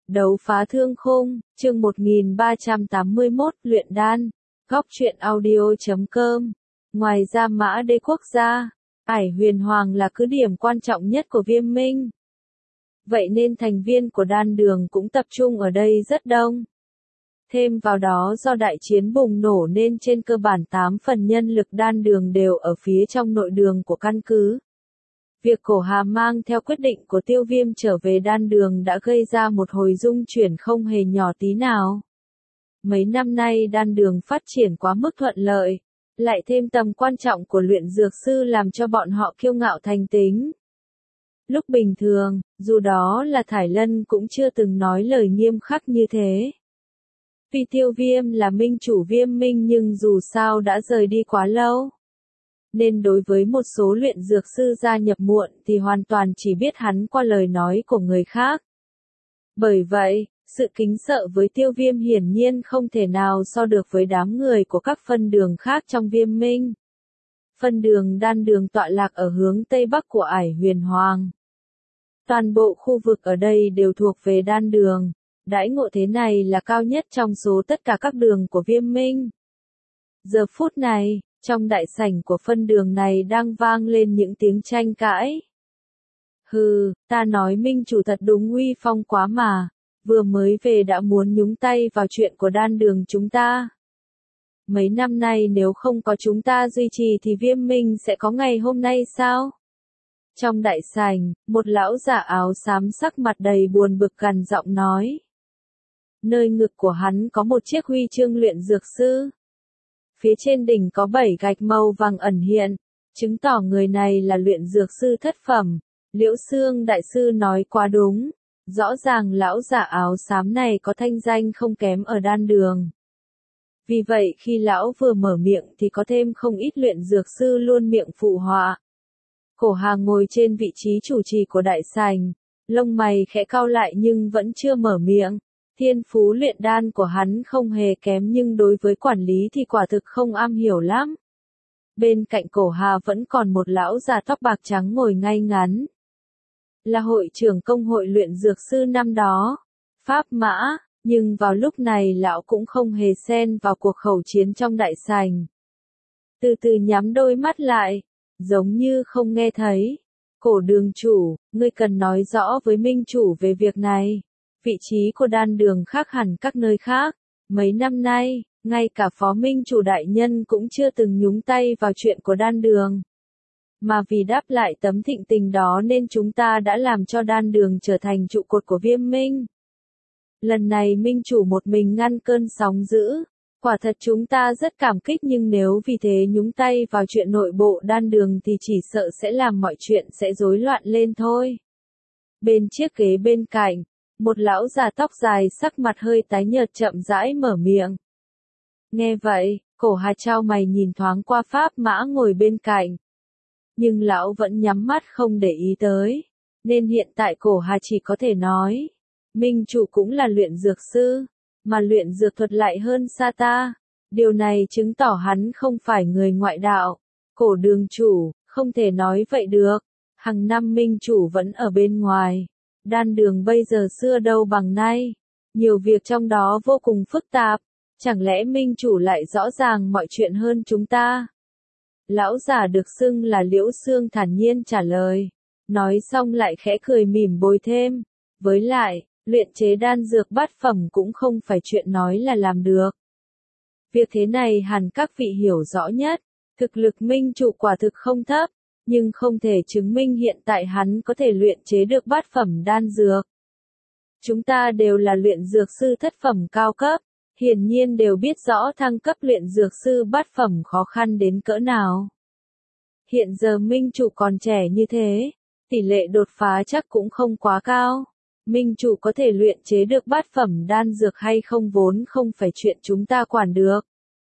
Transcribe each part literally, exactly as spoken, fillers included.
Đấu phá thương khung, chương một nghìn ba trăm tám mươi mốt, luyện đan, góc truyện audio chấm com. Ngoài ra Mã Đế quốc gia, Ải Huyền Hoàng là cứ điểm quan trọng nhất của Viêm Minh. Vậy nên thành viên của đan đường cũng tập trung ở đây rất đông. Thêm vào đó do đại chiến bùng nổ nên trên cơ bản tám phần nhân lực đan đường đều ở phía trong nội đường của căn cứ. Việc Cổ Hà mang theo quyết định của Tiêu Viêm trở về đan đường đã gây ra một hồi rung chuyển không hề nhỏ tí nào. Mấy năm nay đan đường phát triển quá mức thuận lợi, lại thêm tầm quan trọng của luyện dược sư làm cho bọn họ kiêu ngạo thành tính. Lúc bình thường, dù đó là Thải Lân cũng chưa từng nói lời nghiêm khắc như thế. Vì Tiêu Viêm là minh chủ Viêm Minh nhưng dù sao đã rời đi quá lâu. Nên đối với một số luyện dược sư gia nhập muộn thì hoàn toàn chỉ biết hắn qua lời nói của người khác. Bởi vậy, sự kính sợ với Tiêu Viêm hiển nhiên không thể nào so được với đám người của các phân đường khác trong Viêm Minh. Phân đường đan đường tọa lạc ở hướng Tây Bắc của Ải Huyền Hoàng. Toàn bộ khu vực ở đây đều thuộc về đan đường, đãi ngộ thế này là cao nhất trong số tất cả các đường của Viêm Minh. Giờ phút này, trong đại sảnh của phân đường này đang vang lên những tiếng tranh cãi. Hừ, ta nói minh chủ thật đúng uy phong quá mà, vừa mới về đã muốn nhúng tay vào chuyện của đan đường chúng ta. Mấy năm nay nếu không có chúng ta duy trì thì Viêm Minh sẽ có ngày hôm nay sao? Trong đại sảnh, một lão giả áo xám sắc mặt đầy buồn bực gằn giọng nói. Nơi ngực của hắn có một chiếc huy chương luyện dược sư. Phía trên đỉnh có bảy gạch màu vàng ẩn hiện, chứng tỏ người này là luyện dược sư thất phẩm. Liễu Xương đại sư nói quá đúng, rõ ràng lão giả áo xám này có thanh danh không kém ở đan đường. Vì vậy khi lão vừa mở miệng thì có thêm không ít luyện dược sư luôn miệng phụ họa. Cổ Hà ngồi trên vị trí chủ trì của đại sảnh, lông mày khẽ cau lại nhưng vẫn chưa mở miệng. Thiên phú luyện đan của hắn không hề kém nhưng đối với quản lý thì quả thực không am hiểu lắm. Bên cạnh Cổ Hà vẫn còn một lão già tóc bạc trắng ngồi ngay ngắn. Là hội trưởng công hội luyện dược sư năm đó, Pháp Mã, nhưng vào lúc này lão cũng không hề xen vào cuộc khẩu chiến trong đại sảnh. Từ từ nhắm đôi mắt lại, giống như không nghe thấy. Cổ đường chủ, ngươi cần nói rõ với minh chủ về việc này. Vị trí của đan đường khác hẳn các nơi khác. Mấy năm nay, ngay cả phó minh chủ đại nhân cũng chưa từng nhúng tay vào chuyện của đan đường. Mà vì đáp lại tấm thịnh tình đó nên chúng ta đã làm cho đan đường trở thành trụ cột của Viêm Minh. Lần này minh chủ một mình ngăn cơn sóng dữ. Quả thật chúng ta rất cảm kích nhưng nếu vì thế nhúng tay vào chuyện nội bộ đan đường thì chỉ sợ sẽ làm mọi chuyện sẽ rối loạn lên thôi. Bên chiếc ghế bên cạnh, một lão già tóc dài sắc mặt hơi tái nhợt chậm rãi mở miệng. Nghe vậy, Cổ Hà chau mày nhìn thoáng qua Pháp Mã ngồi bên cạnh. Nhưng lão vẫn nhắm mắt không để ý tới, nên hiện tại Cổ Hà chỉ có thể nói. Minh chủ cũng là luyện dược sư, mà luyện dược thuật lại hơn xa ta. Điều này chứng tỏ hắn không phải người ngoại đạo. Cổ đường chủ, không thể nói vậy được. Hàng năm minh chủ vẫn ở bên ngoài. Đan đường bây giờ xưa đâu bằng nay. Nhiều việc trong đó vô cùng phức tạp. Chẳng lẽ minh chủ lại rõ ràng mọi chuyện hơn chúng ta? Lão già được xưng là Liễu Xương thản nhiên trả lời. Nói xong lại khẽ cười mỉm bồi thêm. Với lại, luyện chế đan dược bát phẩm cũng không phải chuyện nói là làm được. Việc thế này hẳn các vị hiểu rõ nhất. Thực lực minh chủ quả thực không thấp, nhưng không thể chứng minh hiện tại hắn có thể luyện chế được bát phẩm đan dược. Chúng ta đều là luyện dược sư thất phẩm cao cấp, hiển nhiên đều biết rõ thăng cấp luyện dược sư bát phẩm khó khăn đến cỡ nào. Hiện giờ minh chủ còn trẻ như thế, tỷ lệ đột phá chắc cũng không quá cao. Minh chủ có thể luyện chế được bát phẩm đan dược hay không vốn không phải chuyện chúng ta quản được.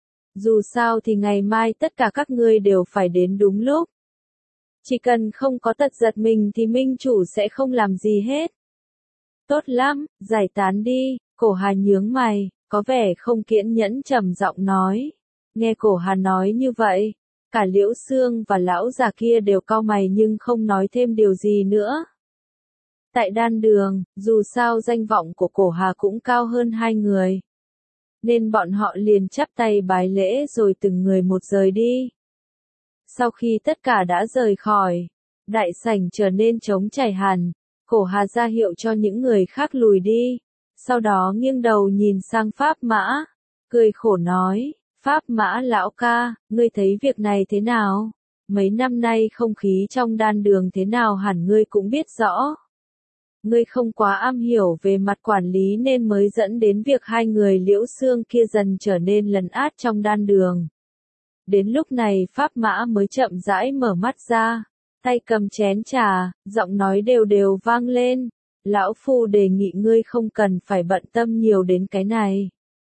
Dù sao thì ngày mai tất cả các ngươi đều phải đến đúng lúc. Chỉ cần không có tật giật mình thì minh chủ sẽ không làm gì hết. Tốt lắm, giải tán đi. Cổ Hà nhướng mày, có vẻ không kiên nhẫn trầm giọng nói. Nghe Cổ Hà nói như vậy, cả Liễu Xương và lão già kia đều cau mày nhưng không nói thêm điều gì nữa. Tại đan đường, dù sao danh vọng của Cổ Hà cũng cao hơn hai người. Nên bọn họ liền chắp tay bái lễ rồi từng người một rời đi. Sau khi tất cả đã rời khỏi, đại sảnh trở nên trống trải hẳn, Cổ Hà ra hiệu cho những người khác lùi đi. Sau đó nghiêng đầu nhìn sang Pháp Mã, cười khổ nói, Pháp Mã lão ca, ngươi thấy việc này thế nào? Mấy năm nay không khí trong đan đường thế nào hẳn ngươi cũng biết rõ. Ngươi không quá am hiểu về mặt quản lý nên mới dẫn đến việc hai người Liễu Xương kia dần trở nên lấn át trong đan đường. Đến lúc này Pháp Mã mới chậm rãi mở mắt ra, tay cầm chén trà, giọng nói đều đều vang lên. Lão Phu đề nghị ngươi không cần phải bận tâm nhiều đến cái này.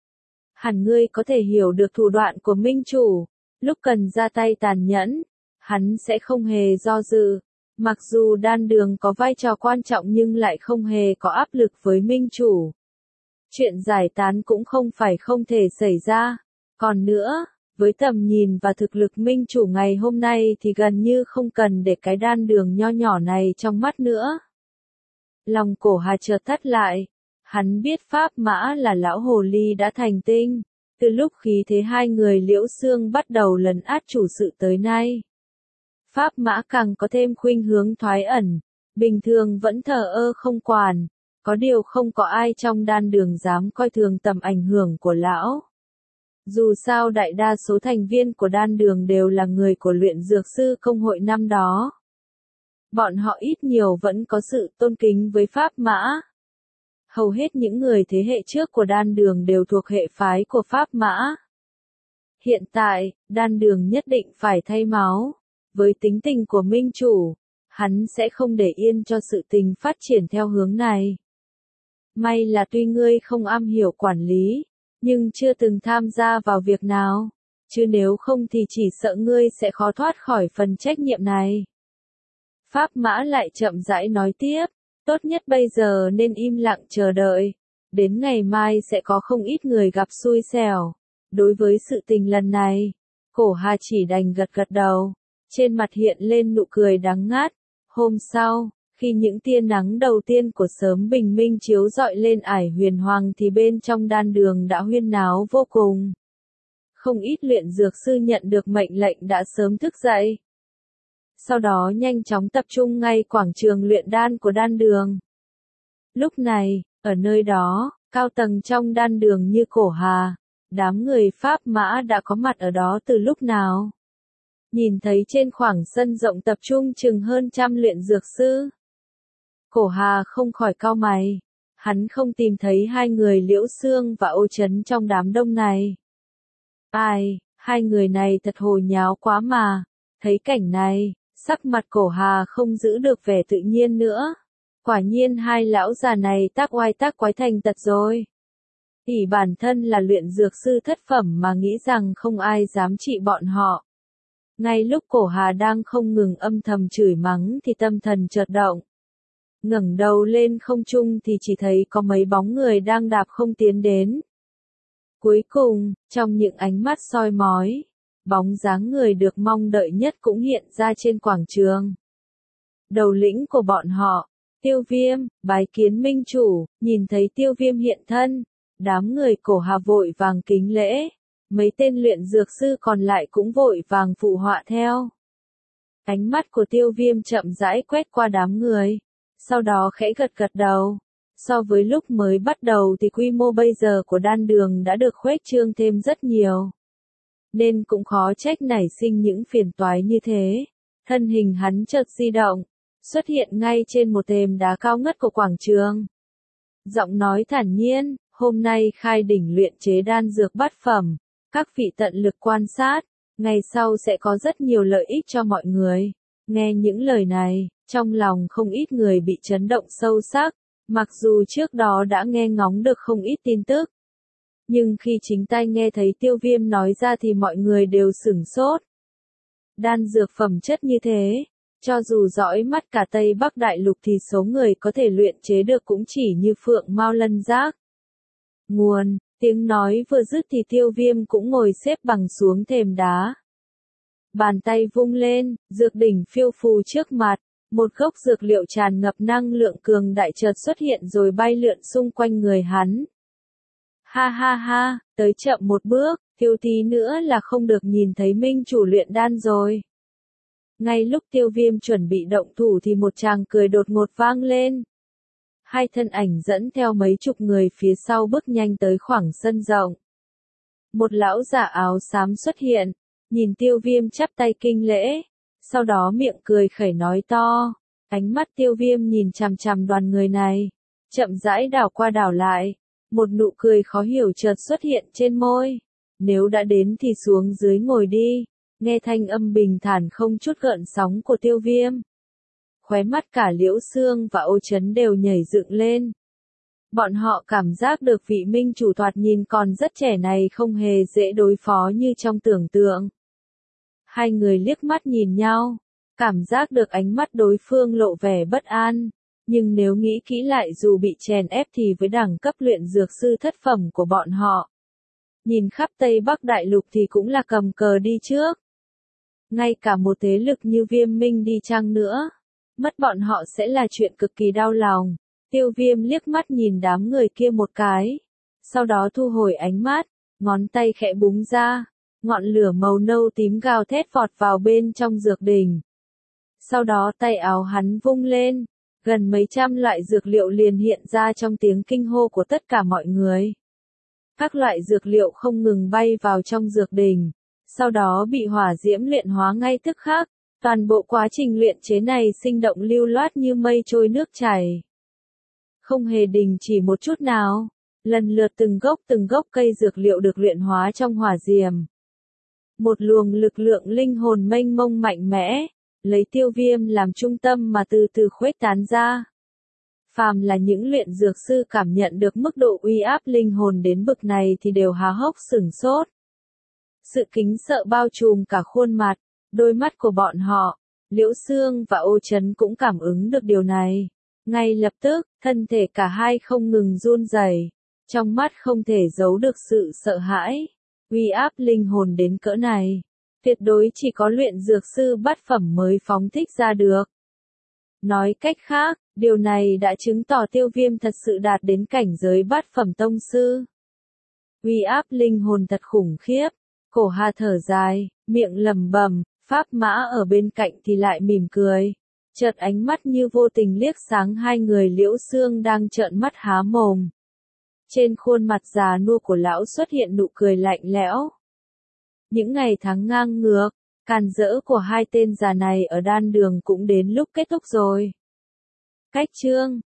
Hẳn ngươi có thể hiểu được thủ đoạn của Minh Chủ, lúc cần ra tay tàn nhẫn, hắn sẽ không hề do dự. Mặc dù đan đường có vai trò quan trọng nhưng lại không hề có áp lực với Minh Chủ. Chuyện giải tán cũng không phải không thể xảy ra. Còn nữa, với tầm nhìn và thực lực Minh Chủ ngày hôm nay thì gần như không cần để cái đan đường nho nhỏ này trong mắt nữa. Lòng Cổ Hà chợt thắt lại. Hắn biết Pháp Mã là lão hồ ly đã thành tinh. Từ lúc khí thế hai người Liễu Xương bắt đầu lấn át chủ sự tới nay. Pháp Mã càng có thêm khuynh hướng thoái ẩn. Bình thường vẫn thờ ơ không quản. Có điều không có ai trong đan đường dám coi thường tầm ảnh hưởng của lão. Dù sao đại đa số thành viên của đan đường đều là người của luyện dược sư công hội năm đó. Bọn họ ít nhiều vẫn có sự tôn kính với Pháp Mã. Hầu hết những người thế hệ trước của đan đường đều thuộc hệ phái của Pháp Mã. Hiện tại, đan đường nhất định phải thay máu. Với tính tình của Minh Chủ, hắn sẽ không để yên cho sự tình phát triển theo hướng này. May là tuy ngươi không am hiểu quản lý, nhưng chưa từng tham gia vào việc nào, chứ nếu không thì chỉ sợ ngươi sẽ khó thoát khỏi phần trách nhiệm này. Pháp Mã lại chậm rãi nói tiếp, tốt nhất bây giờ nên im lặng chờ đợi, đến ngày mai sẽ có không ít người gặp xui xẻo. Đối với sự tình lần này, Cổ Hà chỉ đành gật gật đầu, trên mặt hiện lên nụ cười đắng ngắt. Hôm sau, khi những tia nắng đầu tiên của sớm bình minh chiếu rọi lên Ải Huyền Hoàng thì bên trong đan đường đã huyên náo vô cùng. Không ít luyện dược sư nhận được mệnh lệnh đã sớm thức dậy. Sau đó nhanh chóng tập trung ngay quảng trường luyện đan của đan đường. Lúc này, ở nơi đó, cao tầng trong đan đường như Cổ Hà, đám người Pháp Mã đã có mặt ở đó từ lúc nào. Nhìn thấy trên khoảng sân rộng tập trung chừng hơn trăm luyện dược sư. Cổ Hà không khỏi cau mày. Hắn không tìm thấy hai người Liễu Xương và Ô Trấn trong đám đông này. Ai, hai người này thật hồ nháo quá mà. Thấy cảnh này, sắc mặt Cổ Hà không giữ được vẻ tự nhiên nữa. Quả nhiên hai lão già này tác oai tác quái thành tật rồi. Ỷ bản thân là luyện dược sư thất phẩm mà nghĩ rằng không ai dám trị bọn họ. Ngay lúc Cổ Hà đang không ngừng âm thầm chửi mắng thì tâm thần chợt động. Ngẩng đầu lên không trung thì chỉ thấy có mấy bóng người đang đạp không tiến đến. Cuối cùng, trong những ánh mắt soi mói, bóng dáng người được mong đợi nhất cũng hiện ra trên quảng trường. Đầu lĩnh của bọn họ, Tiêu Viêm, bái kiến Minh Chủ. Nhìn thấy Tiêu Viêm hiện thân, đám người Cổ Hà vội vàng kính lễ. Mấy tên luyện dược sư còn lại cũng vội vàng phụ họa theo. Ánh mắt của Tiêu Viêm chậm rãi quét qua đám người, sau đó khẽ gật gật đầu. So với lúc mới bắt đầu thì quy mô bây giờ của đan đường đã được khuếch trương thêm rất nhiều. Nên cũng khó trách nảy sinh những phiền toái như thế. Thân hình hắn chợt di động, xuất hiện ngay trên một thềm đá cao ngất của quảng trường. Giọng nói thản nhiên, hôm nay khai đỉnh luyện chế đan dược bát phẩm. Các vị tận lực quan sát, ngày sau sẽ có rất nhiều lợi ích cho mọi người. Nghe những lời này, trong lòng không ít người bị chấn động sâu sắc, mặc dù trước đó đã nghe ngóng được không ít tin tức. Nhưng khi chính tay nghe thấy Tiêu Viêm nói ra thì mọi người đều sửng sốt. Đan dược phẩm chất như thế, cho dù dõi mắt cả Tây Bắc Đại Lục thì số người có thể luyện chế được cũng chỉ như phượng mao lân giác. Nguồn. Tiếng nói vừa dứt thì Tiêu Viêm cũng ngồi xếp bằng xuống thềm đá. Bàn tay vung lên, dược đỉnh phiêu phù trước mặt, Một gốc dược liệu tràn ngập năng lượng cường đại chợt xuất hiện rồi bay lượn xung quanh người hắn. Ha ha ha, tới chậm một bước, thiếu tí nữa là không được nhìn thấy minh chủ luyện đan rồi. Ngay lúc Tiêu Viêm chuẩn bị động thủ thì một tràng cười đột ngột vang lên. Hai thân ảnh dẫn theo mấy chục người phía sau bước nhanh tới khoảng sân rộng. Một lão giả áo xám xuất hiện, nhìn Tiêu Viêm chắp tay kinh lễ, sau đó miệng cười khẩy nói to. Ánh mắt Tiêu Viêm nhìn chằm chằm đoàn người này, chậm rãi đảo qua đảo lại, một nụ cười khó hiểu chợt xuất hiện trên môi. Nếu đã đến thì xuống dưới ngồi đi, nghe thanh âm bình thản không chút gợn sóng của Tiêu Viêm. Khóe mắt cả Liễu Xương và Ô Chấn đều nhảy dựng lên. Bọn họ cảm giác được vị minh chủ thoạt nhìn còn rất trẻ này không hề dễ đối phó như trong tưởng tượng. Hai người liếc mắt nhìn nhau, cảm giác được ánh mắt đối phương lộ vẻ bất an, nhưng nếu nghĩ kỹ lại dù bị chèn ép thì với đẳng cấp luyện dược sư thất phẩm của bọn họ, nhìn khắp Tây Bắc Đại Lục thì cũng là cầm cờ đi trước. Ngay cả một thế lực như Viêm Minh đi chăng nữa, mất bọn họ sẽ là chuyện cực kỳ đau lòng. Tiêu Viêm liếc mắt nhìn đám người kia một cái, sau đó thu hồi ánh mắt, ngón tay khẽ búng ra, ngọn lửa màu nâu tím gào thét vọt vào bên trong dược đỉnh. Sau đó tay áo hắn vung lên, gần mấy trăm loại dược liệu liền hiện ra trong tiếng kinh hô của tất cả mọi người. Các loại dược liệu không ngừng bay vào trong dược đỉnh, sau đó bị hỏa diễm luyện hóa ngay tức khắc. Toàn bộ quá trình luyện chế này sinh động lưu loát như mây trôi nước chảy. Không hề đình chỉ một chút nào, lần lượt từng gốc từng gốc cây dược liệu được luyện hóa trong hỏa diệm. Một luồng lực lượng linh hồn mênh mông mạnh mẽ, lấy Tiêu Viêm làm trung tâm mà từ từ khuếch tán ra. Phàm là những luyện dược sư cảm nhận được mức độ uy áp linh hồn đến bực này thì đều há hốc sửng sốt. Sự kính sợ bao trùm cả khuôn mặt, đôi mắt của bọn họ. Liễu Xương và Ô Chấn cũng cảm ứng được điều này. Ngay lập tức, thân thể cả hai không ngừng run rẩy, trong mắt không thể giấu được sự sợ hãi. Uy áp linh hồn đến cỡ này, tuyệt đối chỉ có luyện dược sư bát phẩm mới phóng thích ra được. Nói cách khác, điều này đã chứng tỏ Tiêu Viêm thật sự đạt đến cảnh giới bát phẩm tông sư. Uy áp linh hồn thật khủng khiếp. Cổ Hà thở dài, miệng lẩm bẩm, Pháp Mã ở bên cạnh thì lại mỉm cười. Chợt ánh mắt như vô tình liếc sáng hai người Liễu Xương đang trợn mắt há mồm. Trên khuôn mặt già nua của lão xuất hiện nụ cười lạnh lẽo. Những ngày tháng ngang ngược, càn rỡ của hai tên già này ở đan đường cũng đến lúc kết thúc rồi. Cách chương